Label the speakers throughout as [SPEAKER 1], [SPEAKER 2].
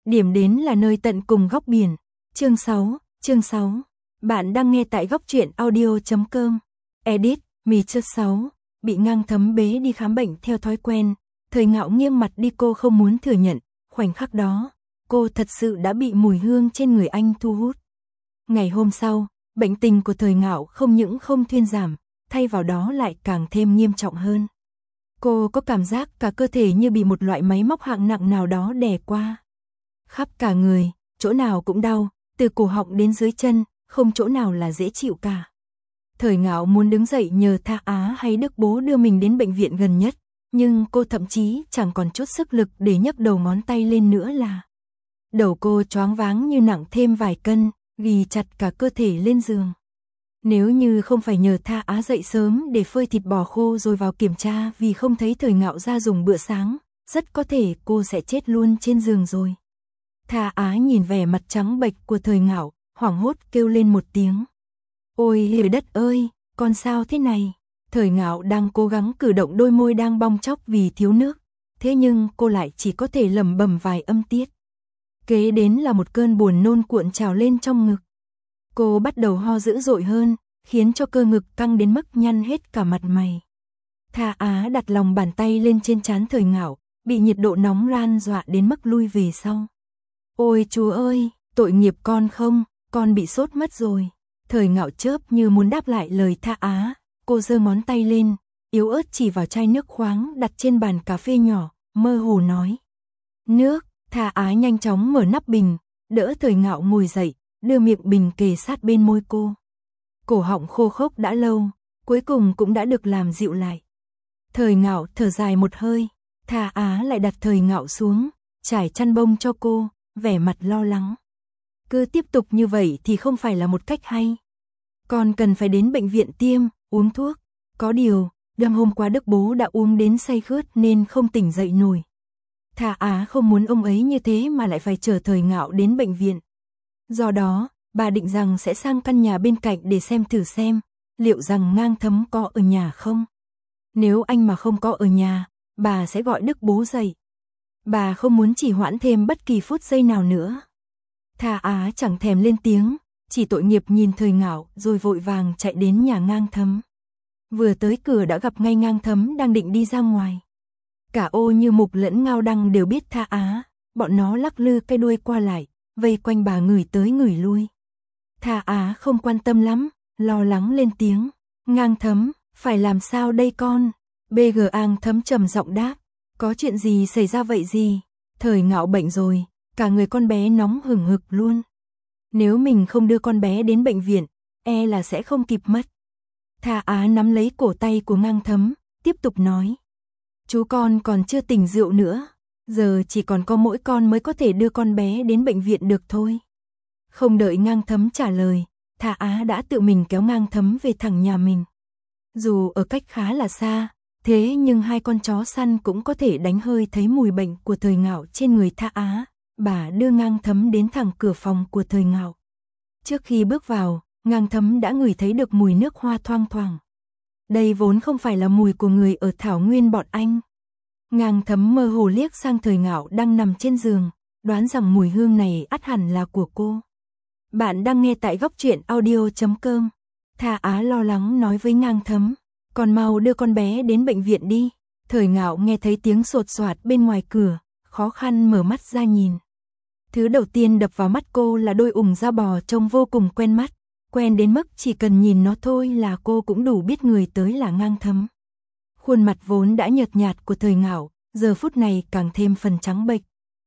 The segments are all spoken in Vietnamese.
[SPEAKER 1] điểm đến là nơi tận cùng góc biển. Chương 6. Bạn đang nghe tại góc truyện audio.com. Edit, Mr. 6, bị Ngang Thấm bế đi khám bệnh theo thói quen. Thời Ngạo nghiêng mặt đi, cô không muốn thừa nhận, khoảnh khắc đó, cô thật sự đã bị mùi hương trên người anh thu hút. Ngày hôm sau, bệnh tình của Thời Ngạo không những không thuyên giảm, thay vào đó lại càng thêm nghiêm trọng hơn. Cô có cảm giác cả cơ thể như bị một loại máy móc hạng nặng nào đó đè qua. Khắp cả người, chỗ nào cũng đau, từ cổ họng đến dưới chân, không chỗ nào là dễ chịu cả. Thời Ngạo muốn đứng dậy nhờ Tha Á hay Đức Bố đưa mình đến bệnh viện gần nhất, nhưng cô thậm chí chẳng còn chút sức lực để nhấc đầu ngón tay lên nữa là. Đầu cô choáng váng như nặng thêm vài cân, ghì chặt cả cơ thể lên giường. Nếu như không phải nhờ Tha Á dậy sớm để phơi thịt bò khô rồi vào kiểm tra vì không thấy Thời Ngạo ra dùng bữa sáng, rất có thể cô sẽ chết luôn trên giường rồi. Tha Á nhìn vẻ mặt trắng bệch của Thời Ngạo, hoảng hốt kêu lên một tiếng. Ôi trời đất ơi, con sao thế này? Thời Ngạo đang cố gắng cử động đôi môi đang bong tróc vì thiếu nước, thế nhưng cô lại chỉ có thể lẩm bẩm vài âm tiết. Kế đến là một cơn buồn nôn cuộn trào lên trong ngực. Cô bắt đầu ho dữ dội hơn, khiến cho cơ ngực căng đến mức nhăn hết cả mặt mày. Tha Á đặt lòng bàn tay lên trên trán Thời Ngạo, bị nhiệt độ nóng ran dọa đến mức lui về sau. Ôi Chúa ơi, tội nghiệp con không, con bị sốt mất rồi. Thời Ngạo chớp như muốn đáp lại lời Tha Á, cô giơ ngón tay lên, yếu ớt chỉ vào chai nước khoáng đặt trên bàn cà phê nhỏ, mơ hồ nói. Nước. Tha Á nhanh chóng mở nắp bình, đỡ Thời Ngạo ngồi dậy, đưa miệng bình kề sát bên môi cô. Cổ họng khô khốc đã lâu, cuối cùng cũng đã được làm dịu lại. Thời Ngạo thở dài một hơi, Tha Á lại đặt Thời Ngạo xuống, trải chăn bông cho cô, vẻ mặt lo lắng. Cứ tiếp tục như vậy thì không phải là một cách hay. Con cần phải đến bệnh viện tiêm, uống thuốc. Có điều, đêm hôm qua Đức Bố đã uống đến say khướt nên không tỉnh dậy nổi. Tha Á không muốn ông ấy như thế mà lại phải chở Thời Ngạo đến bệnh viện. Do đó, bà định rằng sẽ sang căn nhà bên cạnh để xem thử xem, liệu rằng Ngang Thấm có ở nhà không. Nếu anh mà không có ở nhà, bà sẽ gọi Đức Bố dậy. Bà không muốn trì hoãn thêm bất kỳ phút giây nào nữa. Tha Á chẳng thèm lên tiếng, chỉ tội nghiệp nhìn Thời Ngạo rồi vội vàng chạy đến nhà Ngang Thấm. Vừa tới cửa đã gặp ngay Ngang Thấm đang định đi ra ngoài. Cả Ô Như Mục lẫn Ngao Đăng đều biết Tha Á, bọn nó lắc lư cái đuôi qua lại, vây quanh bà ngửi tới ngửi lui. Tha Á không quan tâm lắm, lo lắng lên tiếng. Ngang Thấm, phải làm sao đây con? BG Ngang Thấm trầm giọng đáp. Có chuyện gì xảy ra vậy gì? Thời Ngạo bệnh rồi, cả người con bé nóng hừng hực luôn. Nếu mình không đưa con bé đến bệnh viện, e là sẽ không kịp mất. Tha Á nắm lấy cổ tay của Ngang Thấm, tiếp tục nói. Chú con còn chưa tỉnh rượu nữa, giờ chỉ còn có mỗi con mới có thể đưa con bé đến bệnh viện được thôi. Không đợi Ngang Thấm trả lời, Tha Á đã tự mình kéo Ngang Thấm về thẳng nhà mình. Dù ở cách khá là xa, thế nhưng hai con chó săn cũng có thể đánh hơi thấy mùi bệnh của Thời Ngạo trên người Tha Á. Bà đưa Ngang Thấm đến thẳng cửa phòng của Thời Ngạo. Trước khi bước vào, Ngang Thấm đã ngửi thấy được mùi nước hoa thoang thoảng. Đây vốn không phải là mùi của người ở thảo nguyên bọn anh. Ngang Thấm mơ hồ liếc sang Thời Ngạo đang nằm trên giường, đoán rằng mùi hương này ắt hẳn là của cô. Bạn đang nghe tại góc truyện audio.com. Tha Á lo lắng nói với Ngang Thấm, còn mau đưa con bé đến bệnh viện đi. Thời Ngạo nghe thấy tiếng sột soạt bên ngoài cửa, khó khăn mở mắt ra nhìn. Thứ đầu tiên đập vào mắt cô là đôi ủng da bò trông vô cùng quen mắt, quen đến mức chỉ cần nhìn nó thôi là cô cũng đủ biết người tới là Ngang Thấm. Khuôn mặt vốn đã nhợt nhạt của Thời Ngạo, giờ phút này càng thêm phần trắng bệch.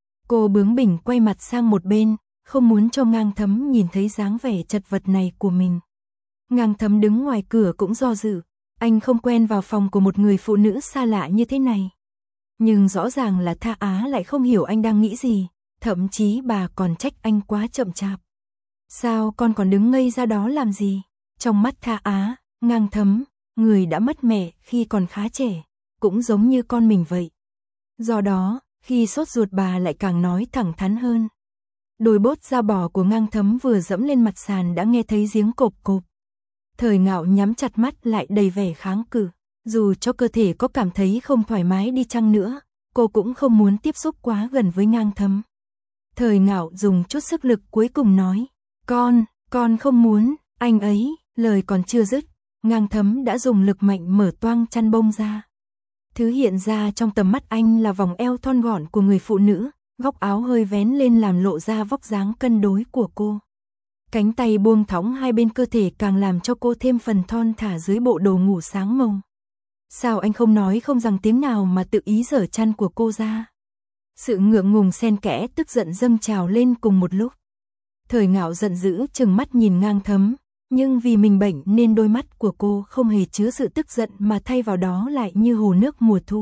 [SPEAKER 1] Cô bướng bỉnh quay mặt sang một bên, không muốn cho Ngang Thấm nhìn thấy dáng vẻ chật vật này của mình. Ngang Thấm đứng ngoài cửa cũng do dự, anh không quen vào phòng của một người phụ nữ xa lạ như thế này. Nhưng rõ ràng là Tha Á lại không hiểu anh đang nghĩ gì, thậm chí bà còn trách anh quá chậm chạp. Sao con còn đứng ngây ra đó làm gì? Trong mắt Tha Á, Ngang Thấm, người đã mất mẹ khi còn khá trẻ, cũng giống như con mình vậy. Do đó, khi sốt ruột bà lại càng nói thẳng thắn hơn. Đôi bốt da bò của Ngang Thấm vừa dẫm lên mặt sàn đã nghe thấy giếng cộp cộp. Thời Ngạo nhắm chặt mắt lại đầy vẻ kháng cự. Dù cho cơ thể có cảm thấy không thoải mái đi chăng nữa, cô cũng không muốn tiếp xúc quá gần với Ngang Thấm. Thời Ngạo dùng chút sức lực cuối cùng nói, con không muốn, anh ấy, lời còn chưa dứt, Ngang Thấm đã dùng lực mạnh mở toang chăn bông ra. Thứ hiện ra trong tầm mắt anh là vòng eo thon gọn của người phụ nữ, góc áo hơi vén lên làm lộ ra vóc dáng cân đối của cô. Cánh tay buông thõng hai bên cơ thể càng làm cho cô thêm phần thon thả dưới bộ đồ ngủ sáng mông. Sao anh không nói không rằng tiếng nào mà tự ý giở chăn của cô ra? Sự ngượng ngùng xen kẽ tức giận dâng trào lên cùng một lúc. Thời Ngạo giận dữ trừng mắt nhìn Ngang Thấm, nhưng vì mình bệnh nên đôi mắt của cô không hề chứa sự tức giận mà thay vào đó lại như hồ nước mùa thu.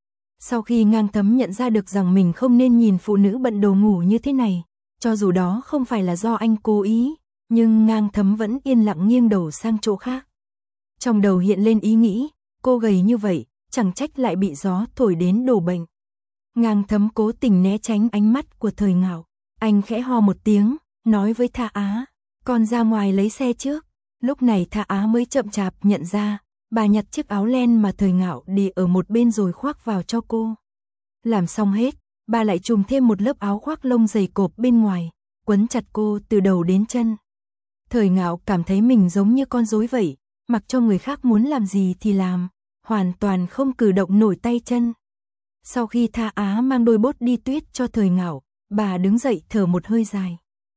[SPEAKER 1] Sau khi Ngang Thấm nhận ra được rằng mình không nên nhìn phụ nữ bận đồ ngủ như thế này, cho dù đó không phải là do anh cố ý, nhưng Ngang Thấm vẫn yên lặng nghiêng đầu sang chỗ khác. Trong đầu hiện lên ý nghĩ, cô gầy như vậy, chẳng trách lại bị gió thổi đến đổ bệnh. Ngang Thấm cố tình né tránh ánh mắt của Thời Ngạo. Anh khẽ ho một tiếng, nói với Tha Á, con ra ngoài lấy xe trước. Lúc này Tha Á mới chậm chạp nhận ra, bà nhặt chiếc áo len mà Thời Ngạo để ở một bên rồi khoác vào cho cô. Làm xong hết, bà lại trùm thêm một lớp áo khoác lông dày cộp bên ngoài, quấn chặt cô từ đầu đến chân. Thời Ngạo cảm thấy mình giống như con rối vậy, mặc cho người khác muốn làm gì thì làm, hoàn toàn không cử động nổi tay chân. Sau khi Tha Á mang đôi bốt đi tuyết cho Thời Ngạo, bà đứng dậy thở một hơi dài.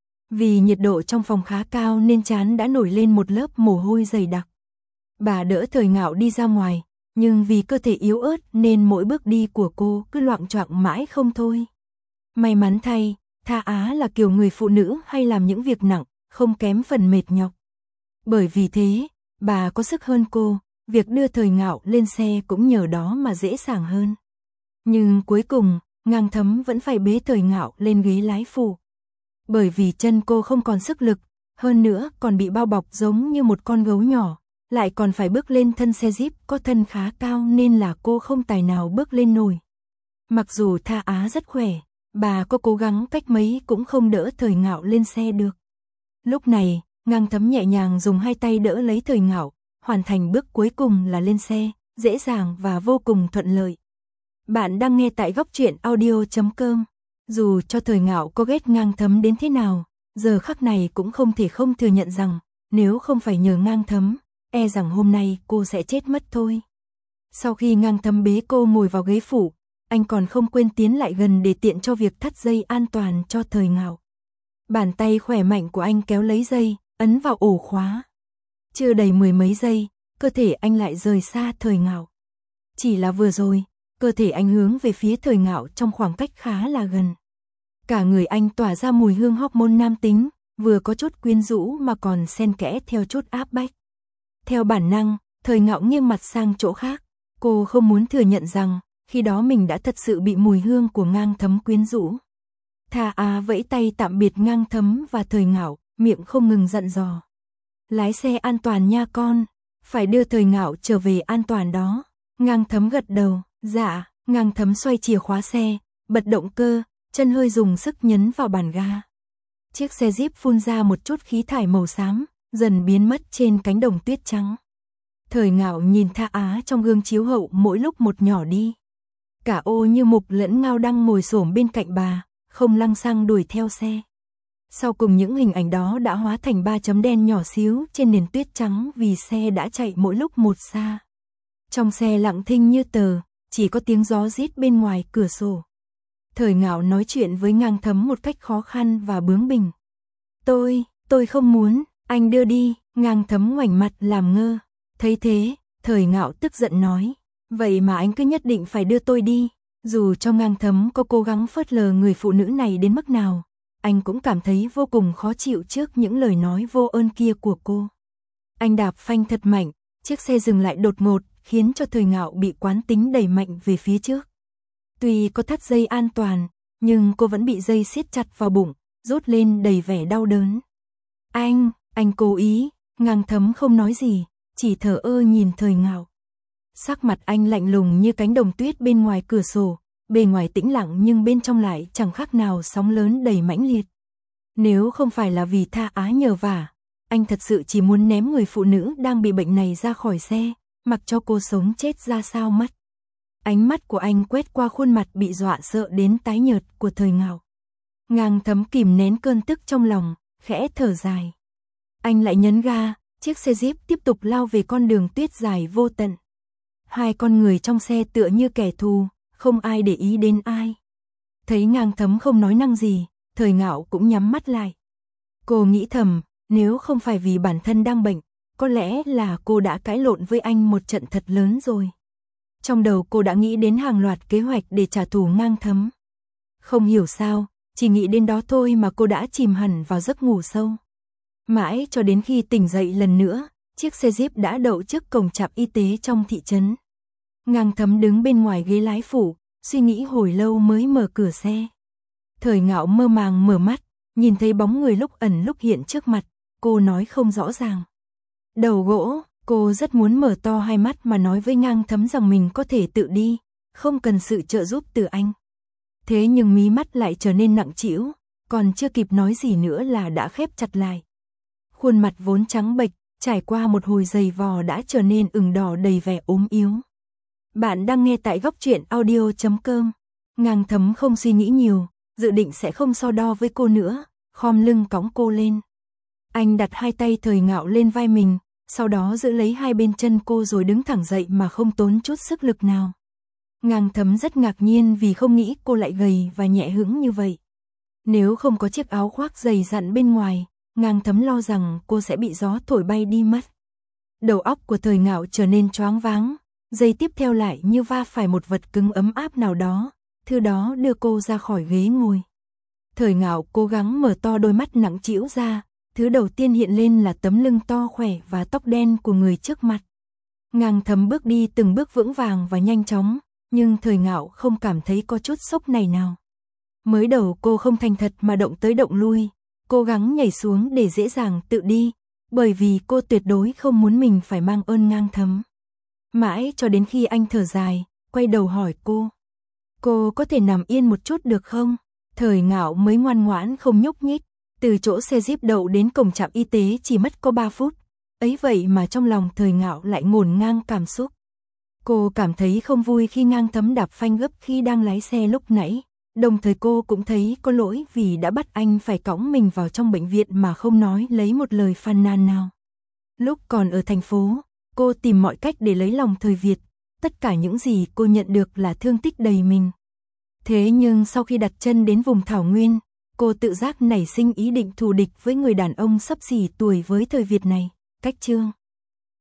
[SPEAKER 1] Vì nhiệt độ trong phòng khá cao nên trán đã nổi lên một lớp mồ hôi dày đặc. Bà đỡ Thời Ngạo đi ra ngoài, nhưng vì cơ thể yếu ớt nên mỗi bước đi của cô cứ loạng choạng mãi không thôi. May mắn thay, Tha Á là kiểu người phụ nữ hay làm những việc nặng, không kém phần mệt nhọc. Bởi vì thế, bà có sức hơn cô, việc đưa Thời Ngạo lên xe cũng nhờ đó mà dễ dàng hơn. Nhưng cuối cùng, Ngang Thấm vẫn phải bế Thời Ngạo lên ghế lái phụ. Bởi vì chân cô không còn sức lực, hơn nữa còn bị bao bọc giống như một con gấu nhỏ, lại còn phải bước lên thân xe Jeep có thân khá cao nên là cô không tài nào bước lên nổi. Mặc dù Tha Á rất khỏe, bà có cố gắng cách mấy cũng không đỡ Thời Ngạo lên xe được. Lúc này, Ngang Thấm nhẹ nhàng dùng hai tay đỡ lấy Thời Ngạo, hoàn thành bước cuối cùng là lên xe, dễ dàng và vô cùng thuận lợi. Bạn đang nghe tại góc truyện audio.com. Dù cho Thời Ngạo có ghét Ngang Thấm đến thế nào, giờ khắc này cũng không thể không thừa nhận rằng, nếu không phải nhờ Ngang Thấm, e rằng hôm nay cô sẽ chết mất thôi. Sau khi Ngang Thấm bế cô ngồi vào ghế phụ, anh còn không quên tiến lại gần để tiện cho việc thắt dây an toàn cho Thời Ngạo. Bàn tay khỏe mạnh của anh kéo lấy dây, ấn vào ổ khóa. Chưa đầy mười mấy giây, cơ thể anh lại rời xa Thời Ngạo. Chỉ là vừa rồi, cơ thể anh hướng về phía Thời Ngạo trong khoảng cách khá là gần. Cả người anh tỏa ra mùi hương hormone nam tính, vừa có chút quyến rũ mà còn xen kẽ theo chút áp bách. Theo bản năng, Thời Ngạo nghiêng mặt sang chỗ khác, cô không muốn thừa nhận rằng, khi đó mình đã thật sự bị mùi hương của Ngang Thấm quyến rũ. Tha Á vẫy tay tạm biệt Ngang Thấm và Thời Ngạo, miệng không ngừng dặn dò. Lái xe an toàn nha con, phải đưa Thời Ngạo trở về an toàn đó. Ngang Thấm gật đầu, dạ. Ngang Thấm xoay chìa khóa xe, bật động cơ, chân hơi dùng sức nhấn vào bàn ga. Chiếc xe Jeep phun ra một chút khí thải màu xám, dần biến mất trên cánh đồng tuyết trắng. Thời Ngạo nhìn Tha Á trong gương chiếu hậu mỗi lúc một nhỏ đi. Cả Ô Như Mục lẫn Ngao Đăng ngồi xổm bên cạnh bà, không lăng xăng đuổi theo xe. Sau cùng những hình ảnh đó đã hóa thành 3 chấm đen nhỏ xíu trên nền tuyết trắng vì xe đã chạy mỗi lúc một xa. Trong xe lặng thinh như tờ, chỉ có tiếng gió rít bên ngoài cửa sổ. Thời Ngạo nói chuyện với Ngang Thấm một cách khó khăn và bướng bỉnh. Tôi không muốn, anh đưa đi. Ngang Thấm ngoảnh mặt làm ngơ. Thấy thế, Thời Ngạo tức giận nói, vậy mà anh cứ nhất định phải đưa tôi đi. Dù cho Ngang Thấm có cố gắng phớt lờ người phụ nữ này đến mức nào, anh cũng cảm thấy vô cùng khó chịu trước những lời nói vô ơn kia của cô. Anh đạp phanh thật mạnh, chiếc xe dừng lại đột ngột, khiến cho Thời Ngạo bị quán tính đẩy mạnh về phía trước. Tuy có thắt dây an toàn, nhưng cô vẫn bị dây siết chặt vào bụng, rốt lên đầy vẻ đau đớn. Anh cố ý. Ngang Thấm không nói gì, chỉ thờ ơ nhìn Thời Ngạo. Sắc mặt anh lạnh lùng như cánh đồng tuyết bên ngoài cửa sổ, bề ngoài tĩnh lặng nhưng bên trong lại chẳng khác nào sóng lớn đầy mãnh liệt. Nếu không phải là vì Tha Á nhờ vả, anh thật sự chỉ muốn ném người phụ nữ đang bị bệnh này ra khỏi xe, mặc cho cô sống chết ra sao mất. Ánh mắt của anh quét qua khuôn mặt bị dọa sợ đến tái nhợt của Thời Ngạo. Ngang Thấm kìm nén cơn tức trong lòng, khẽ thở dài. Anh lại nhấn ga, chiếc xe Jeep tiếp tục lao về con đường tuyết dài vô tận. Hai con người trong xe tựa như kẻ thù, không ai để ý đến ai. Thấy Ngang Thấm không nói năng gì, Thời Ngạo cũng nhắm mắt lại. Cô nghĩ thầm, nếu không phải vì bản thân đang bệnh, có lẽ là cô đã cãi lộn với anh một trận thật lớn rồi. Trong đầu cô đã nghĩ đến hàng loạt kế hoạch để trả thù Ngang Thấm. Không hiểu sao, chỉ nghĩ đến đó thôi mà cô đã chìm hẳn vào giấc ngủ sâu. Mãi cho đến khi tỉnh dậy lần nữa, chiếc xe Jeep đã đậu trước cổng trạm y tế trong thị trấn. Ngang Thấm đứng bên ngoài ghế lái phụ, suy nghĩ hồi lâu mới mở cửa xe. Thời Ngạo mơ màng mở mắt, nhìn thấy bóng người lúc ẩn lúc hiện trước mặt, cô nói không rõ ràng. Đầu gỗ, cô rất muốn mở to hai mắt mà nói với Ngang Thấm rằng mình có thể tự đi, không cần sự trợ giúp từ anh. Thế nhưng mí mắt lại trở nên nặng trĩu, còn chưa kịp nói gì nữa là đã khép chặt lại. Khuôn mặt vốn trắng bệch, trải qua một hồi giày vò đã trở nên ửng đỏ đầy vẻ ốm yếu. Bạn đang nghe tại Góc Truyện Audio.com. Ngang Thấm không suy nghĩ nhiều, dự định sẽ không so đo với cô nữa, khom lưng cõng cô lên. Anh đặt hai tay Thời Ngạo lên vai mình, sau đó giữ lấy hai bên chân cô rồi đứng thẳng dậy mà không tốn chút sức lực nào. Ngang Thấm rất ngạc nhiên vì không nghĩ cô lại gầy và nhẹ hững như vậy. Nếu không có chiếc áo khoác dày dặn bên ngoài, Ngang Thấm lo rằng cô sẽ bị gió thổi bay đi mất. Đầu óc của Thời Ngạo trở nên choáng váng, giây tiếp theo lại như va phải một vật cứng ấm áp nào đó, thứ đó đưa cô ra khỏi ghế ngồi. Thời Ngạo cố gắng mở to đôi mắt nặng trĩu ra, thứ đầu tiên hiện lên là tấm lưng to khỏe và tóc đen của người trước mặt. Ngang Thấm bước đi từng bước vững vàng và nhanh chóng, nhưng Thời Ngạo không cảm thấy có chút sốc này nào. Mới đầu cô không thành thật mà động tới động lui, cố gắng nhảy xuống để dễ dàng tự đi, bởi vì cô tuyệt đối không muốn mình phải mang ơn Ngang Thấm. Mãi cho đến khi anh thở dài, quay đầu hỏi cô có thể nằm yên một chút được không? Thời Ngạo mới ngoan ngoãn không nhúc nhích, từ chỗ xe Jeep đậu đến cổng trạm y tế chỉ mất có 3 phút, ấy vậy mà trong lòng Thời Ngạo lại ngổn ngang cảm xúc. Cô cảm thấy không vui khi Ngang Thấm đạp phanh gấp khi đang lái xe lúc nãy, đồng thời cô cũng thấy có lỗi vì đã bắt anh phải cõng mình vào trong bệnh viện mà không nói lấy một lời phàn nàn nào. Lúc còn ở thành phố, cô tìm mọi cách để lấy lòng Thời Việt, tất cả những gì cô nhận được là thương tích đầy mình. Thế nhưng sau khi đặt chân đến vùng Thảo Nguyên, cô tự giác nảy sinh ý định thù địch với người đàn ông xấp xỉ tuổi với Thời Việt này, Cách Trương.